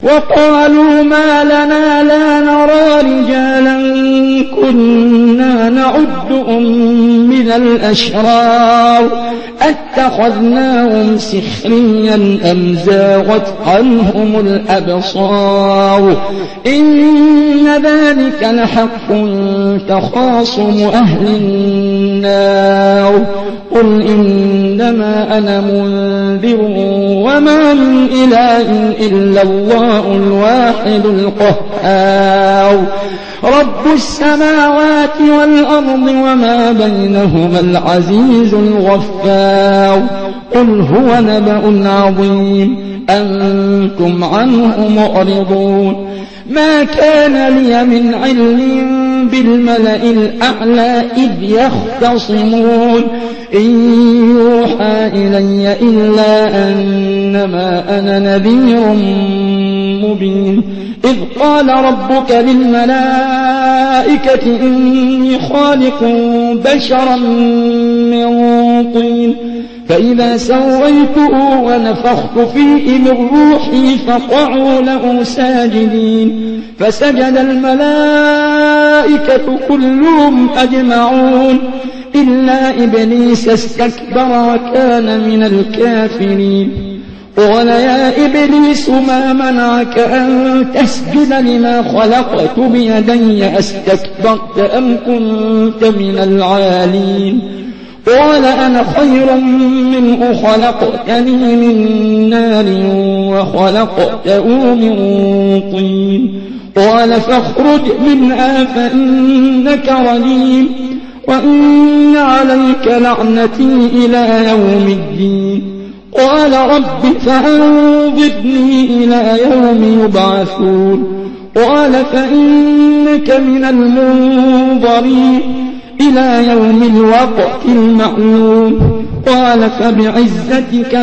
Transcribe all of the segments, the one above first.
وقالوا ما لنا لا نرى رجالا كنا نعدهم من الأشرار أتخذناهم سخريا أم زاغت عنهم الأبصار إن ذلك لحق تخاصم أهل النار قل إنما أنا منذر وما من إله إلا الله الواحد القهار رب السماوات والأرض وما بينهما العزيز الغفار قل هو نبأ عظيم أنتم عنه معرضون ما كان لي من علم بالملأ الأعلى إذ يختصمون إن يوحى إلي إلا أنما أنا نذير مبين إذ قال ربك للملائكة إني خالق بشرا من طين فإذا سويته ونفخت فيه من روحي فقعوا له ساجدين فسجد الملائكة كلهم أجمعون إلا إبليس استكبر وكان من الكافرين قال يا إبليس ما منعك أن تسجد لما خلقت بيدي أستكبرت أم كنت من العالين قال أنا خير منه خلقتني من نار وخلقته من طين قال فاخرج منها فإنك رجيم وإن عليك لعنتي إلى يوم الدين قال رب فأنظرني إلى يوم يبعثون قال فإنك من المنظرين إلى يوم الوقت المعلوم قال فبعزتك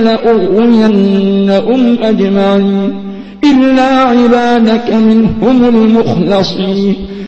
لأغوينهم أجمعين إلا عبادك منهم المخلصين